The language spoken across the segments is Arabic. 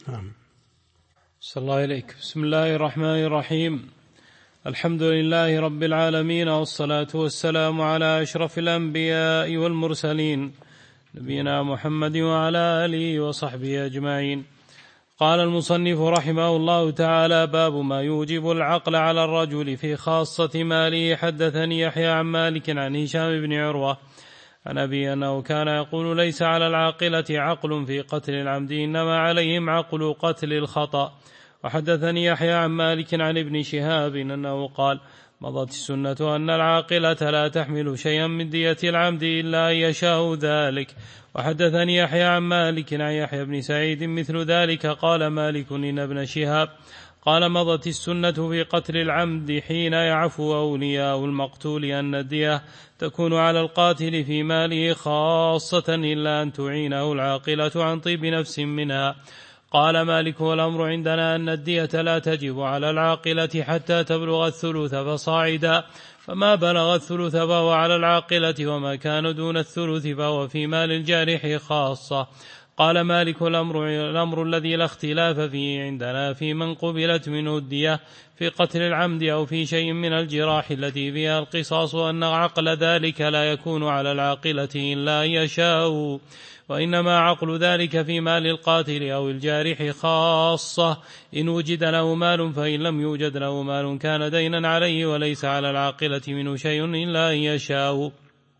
نعم. صلى الله عليك. بسم الله الرحمن الرحيم. الحمد لله رب العالمين، والصلاة والسلام على أشرف الأنبياء والمرسلين نبينا محمد وعلى آله وصحبه أجمعين. قال المصنف رحمه الله تعالى: باب ما يوجب العقل على الرجل في خاصة ماله. حدثني يحيى عن مالك عن هشام بن عروة عن أبي أنه كان يقول: ليس على العاقلة عقل في قتل العمد، إنما عليهم عقل قتل الخطأ. وحدثني يحيى عن مالك عن ابن شهاب أنه قال: مضت السنة أن العاقلة لا تحمل شيئا من دية العمد إلا أن يشاء ذلك. وحدثني يحيى عن مالك عن يحيى بن سعيد مثل ذلك. قال مالك: إن ابن شهاب قال: مضت السنة في قتل العمد حين يعفو أولياء المقتول أن الدية تكون على القاتل في ماله خاصة، إلا أن تعينه العاقلة عن طيب نفس منها. قال مالك: والأمر عندنا أن الدية لا تجب على العاقلة حتى تبلغ الثلث فصاعدا، فما بلغ الثلث فهو على العاقلة، وما كان دون الثلث فهو في مال الجارح خاصة. قال مالك: الأمر الذي لا اختلاف فيه عندنا في من قبلت منه الدية في قتل العمد أو في شيء من الجراح التي فيها القصاص، أن عقل ذلك لا يكون على العاقلة إلا أن يشاء، وإنما عقل ذلك في مال القاتل أو الجارح خاصة، إن وجد له مال، فإن لم يوجد له مال كان دينا عليه، وليس على العاقلة منه شيء إلا أن يشاء.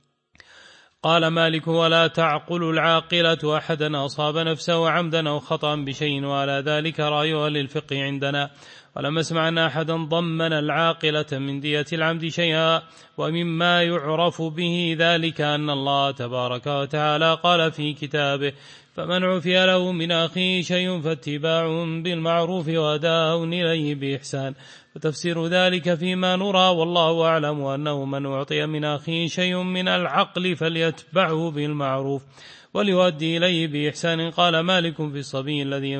قال مالك: ولا تعقل العاقلة أحدا أصاب نفسه عمدا أو خطأ بشيء، وعلى ذلك رأي أهل الفقه عندنا. ولم أسمع أن أحدا ضمن العاقلة من دية العمد شيئا. ومما يعرف به ذلك أن الله تبارك وتعالى قال في كتابه: فمن عفي له من أخيه شيء فاتباع بالمعروف وأداء إليه بإحسان. وتفسير ذلك فيما نرى والله أعلم أنه من أعطي من أخيه شيء من العقل فليتبعه بالمعروف وليؤدي إليه بإحسان. قال مالك: في الصبي الذي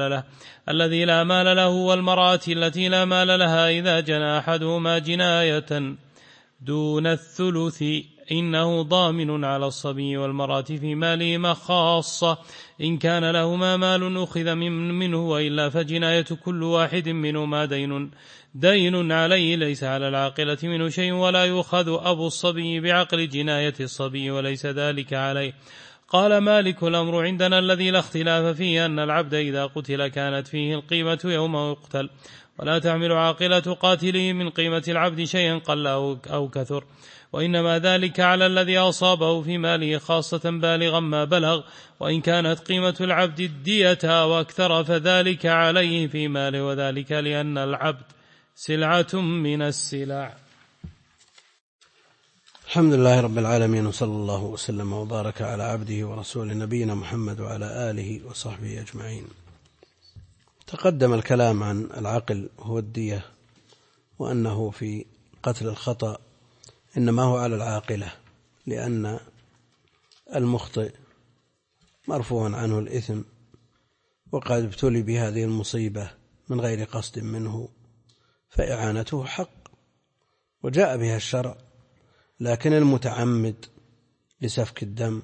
لا مال له، والمرأة التي لا مال لها، إذا جنى أحدهما جناية دون الثلث إنه ضامن على الصبي والمرأة في مالهما خاصة. إن كان لهما مال أخذ منه، وإلا فجناية كل واحد منهما دين عليه، ليس على العاقلة منه شيء، ولا يؤخذ أبو الصبي بعقل جناية الصبي، وليس ذلك عليه. قال مالك: الأمر عندنا الذي لا اختلاف فيه أن العبد إذا قتل كانت فيه القيمة يوم يقتل، ولا تعمل عاقلة قاتله من قيمة العبد شيئا قل أو كثر، وإنما ذلك على الذي أصابه في ماله خاصة بالغا ما بلغ. وإن كانت قيمة العبد الدية وأكثر فذلك عليه في ماله، وذلك لأن العبد سلعة من السلع. الحمد لله رب العالمين، وصلى الله وسلم وبارك على عبده ورسوله نبينا محمد وعلى آله وصحبه أجمعين. تقدم الكلام عن العقل هو الدية، وأنه في قتل الخطأ إنما هو على العاقلة، لأن المخطئ مرفوع عنه الإثم، وقد ابتلي بهذه المصيبة من غير قصد منه، فإعانته حق وجاء بها الشرع. لكن المتعمد لسفك الدم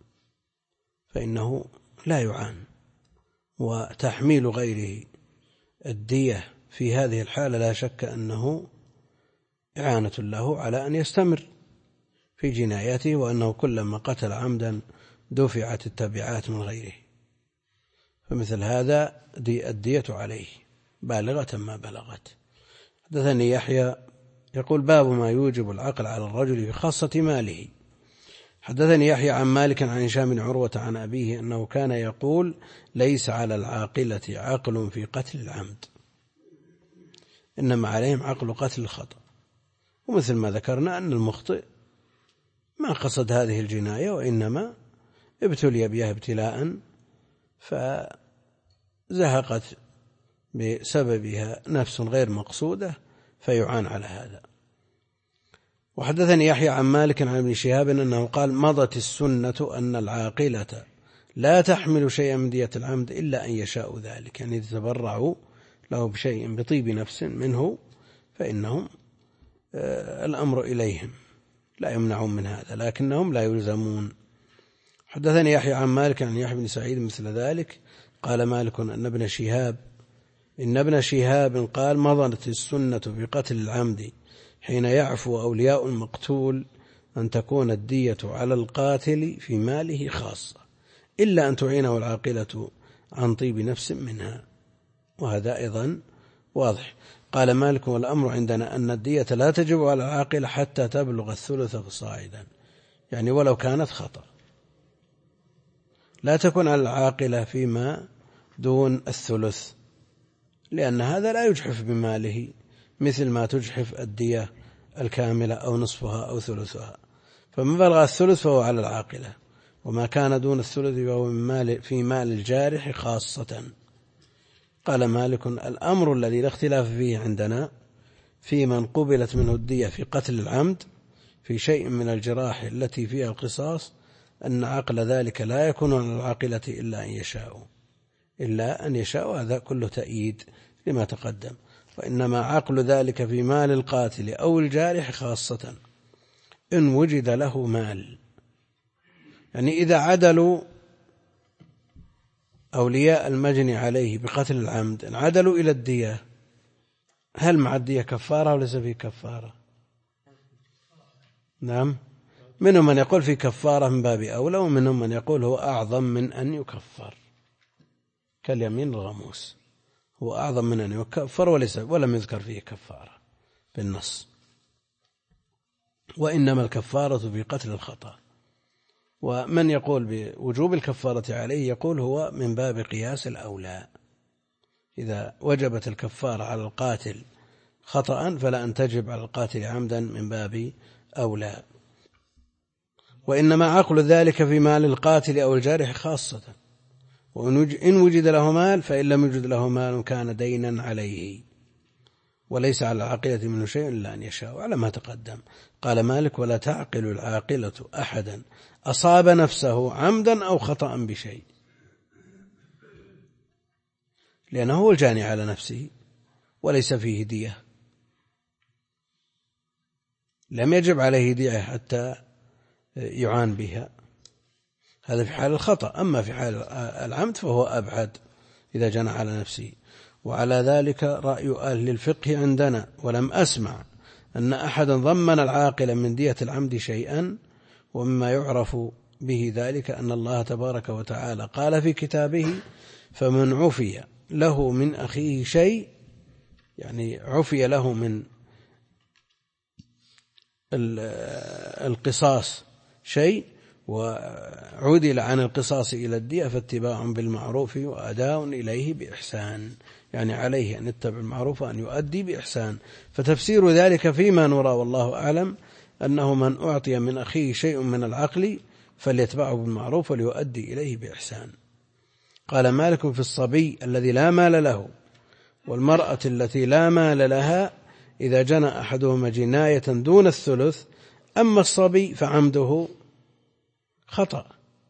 فإنه لا يعان، وتحميل غيره الدية في هذه الحالة لا شك أنه إعانة له على أن يستمر في جنايته، وأنه كلما قتل عمدا دفعت التبعات من غيره، فمثل هذا الدية عليه بالغة ما بلغت. حدثني يحيى يقول: باب ما يوجب العقل على الرجل في خاصة ماله. حدثني يحيى عن مالك عن هشام بن عروة عن أبيه أنه كان يقول: ليس على العاقلة عقل في قتل العمد، إنما عليهم عقل قتل الخطأ. ومثل ما ذكرنا أن المخطئ ما قصد هذه الجناية، وإنما ابتلي بها ابتلاء فزهقت بسببها نفس غير مقصودة فيعان على هذا. وحدثني يحيى عن مالك عن ابن شهاب أنه قال: مضت السنة أن العاقلة لا تحمل شيئا من دية العمد إلا أن يشاء ذلك، يعني يتبرعوا له بشيء بطيب نفس منه فإنهم الأمر إليهم، لا يمنعون من هذا، لكنهم لا يلزمون. حدثني يحيى عن مالك عن يحيى بن سعيد مثل ذلك. قال مالك إن ابن شهاب قال مضت السنة بقتل العمد حين يعفو أولياء المقتول أن تكون الدية على القاتل في ماله خاصة إلا أن تعينه العاقلة عن طيب نفس منها. وهذا أيضا واضح. قال مالك والأمر عندنا أن الدية لا تجب على العاقلة حتى تبلغ الثلث فصاعدا، يعني ولو كانت خطأ لا تكون على العاقلة فيما دون الثلث، لأن هذا لا يجحف بماله مثل ما تجحف الدية الكاملة أو نصفها أو ثلثها. فما بلغ الثلث فهو على العاقلة، وما كان دون الثلث فهو في مال الجارح خاصة. قال مالك الأمر الذي لا اختلاف فيه عندنا في من قبلت منه الدية في قتل العمد في شيء من الجراح التي فيها القصاص أن عقل ذلك لا يكون على العاقلة إلا أن يشاء. هذا كله تأييد لما تقدم. وإنما عقل ذلك في مال القاتل أو الجارح خاصة إن وجد له مال. يعني إذا عدلوا أولياء المجني عليه بقتل العمد إن عدلوا إلى الدية، هل مع الدية كفارة وليس فيه كفارة؟ نعم، منهم من يقول في كفارة من باب أولى، ومنهم من يقول هو أعظم من أن يكفر، كاليمين الغموس هو أعظم من أن يكفر ولم يذكر فيه كفارة بالنص، وإنما الكفارة في قتل الخطأ. ومن يقول بوجوب الكفارة عليه يقول هو من باب قياس الأولى، إذا وجبت الكفارة على القاتل خطأ فلا أن تجب على القاتل عمدا من باب أولى. وإنما عقل ذلك في مال القاتل أو الجارح خاصة، وإن وجد له مال، فإن لم يوجد له مال كان دينا عليه، وليس على العاقلة منه شيء إلا أن يشاء على ما تقدم. قال مالك ولا تعقل العاقلة أحدا أصاب نفسه عمدا أو خطأ بشيء، لأنه هو الجاني على نفسه وليس فيه دية، لم يجب عليه دية حتى يعان بها، هذا في حال الخطأ. أما في حال العمد فهو أبعد إذا جنى على نفسه. وعلى ذلك رأي أهل الفقه عندنا، ولم أسمع أن أحدا ضمن العاقل من دية العمد شيئا. ومما يعرف به ذلك أن الله تبارك وتعالى قال في كتابه فمن عفي له من أخيه شيء، يعني عفي له من القصاص شيء وعدل عن القصاص إلى الدية فاتباع بالمعروف وأداء إليه بإحسان، يعني عليه أن يتبع المعروف وأن يؤدي بإحسان. فتفسير ذلك فيما نرى والله أعلم أنه من أعطي من أخيه شيء من العقل فليتبعه بالمعروف وليؤدي إليه بإحسان. قال مالك في الصبي الذي لا مال له والمرأة التي لا مال لها إذا جنى أحدهما جناية دون الثلث، أما الصبي فعمده خطأ،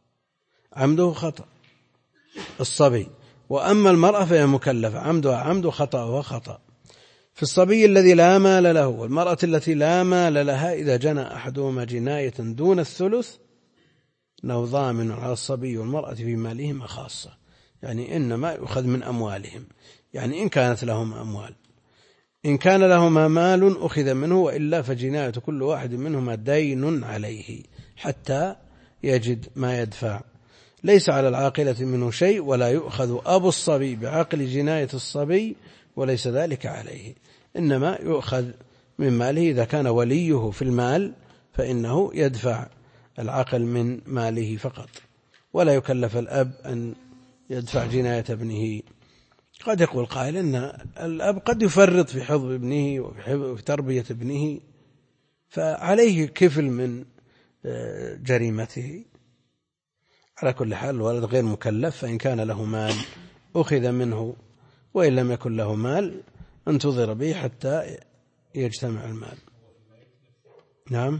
الصبي، وأما المرأة فهي مكلفة، عمدها عمد خطأها خطأ. في الصبي الذي لا مال له والمرأة التي لا مال لها إذا جنى أحدهما جناية دون الثلث أنه ضامن على الصبي والمرأة في مالهما خاصة، يعني إنما يؤخذ من أموالهم، يعني إن كانت لهم أموال، إن كان لهما مال أخذ منه، وإلا فجناية كل واحد منهما دين عليه حتى يجد ما يدفع. ليس على العاقلة منه شيء، ولا يؤخذ أبو الصبي بعقل جناية الصبي، وليس ذلك عليه، إنما يؤخذ من ماله إذا كان وليه في المال فإنه يدفع العقل من ماله فقط، ولا يكلف الأب أن يدفع جناية ابنه. قد يقول قائل إن الأب قد يفرط في حفظ ابنه وفي تربية ابنه، فعليه كفل من جريمته. على كل حال الولد غير مكلف، فإن كان له مال أخذ منه، وإن لم يكن له مال انتظر به حتى يجتمع المال. نعم،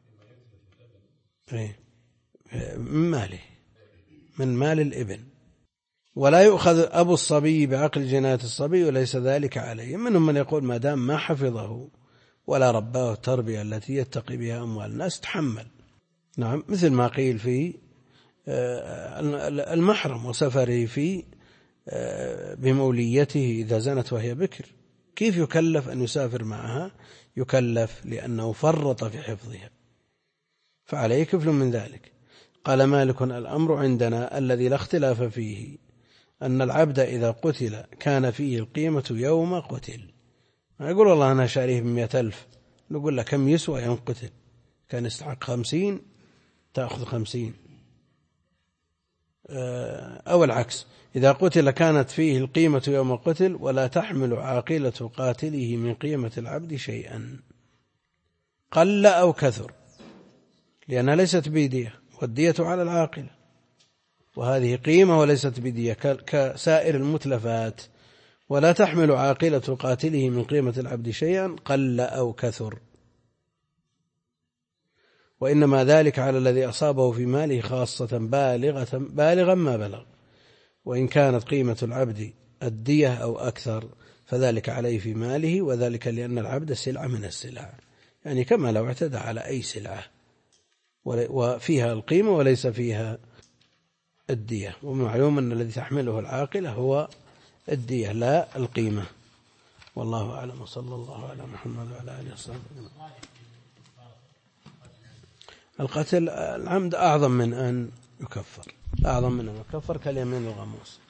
من ماله، من مال الابن. ولا يؤخذ أبو الصبي بعقل جناية الصبي، وليس ذلك عليه. منهم من يقول ما دام ما حفظه ولا رباه التربية التي يتقي بها أموال الناس تحمل. نعم، مثل ما قيل في المحرم وسفره في بموليته إذا زنت وهي بكر، كيف يكلف أن يسافر معها؟ يكلف لأنه فرط في حفظها، فعليه كفل من ذلك. قال مالك: الأمر عندنا الذي لا اختلاف فيه أن العبد إذا قتل كان فيه القيمة يوم قتل. ما يقول والله أنا شاريه ب100,000، نقول له كم يسوى يوم قتل؟ كان يستحق 50 تأخذ 50، أو العكس، إذا قتل كانت فيه القيمة يوم قتل ولا تحمل عاقلة قاتله من قيمة العبد شيئا قل أو كثر، لأنها ليست بدية، والدية على العاقلة، وهذه قيمة وليست بدية كسائر المتلفات. ولا تحمل عاقلة قاتله من قيمة العبد شيئا قل أو كثر، وإنما ذلك على الذي أصابه في ماله خاصة بالغا ما بلغ، وإن كانت قيمة العبد الدية أو أكثر فذلك عليه في ماله، وذلك لأن العبد سلعة من السلع، يعني كما لو اعتدى على أي سلعة وفيها القيمة وليس فيها الدية. ومعلوم أن الذي تحمله العاقلة هو الدية لا القيمة. والله أعلم، وصلى الله على محمد وعلى آله وصحبه. القتل العمد أعظم من أن يكفر، أعظم من أن يكفر كاليمين الغموس.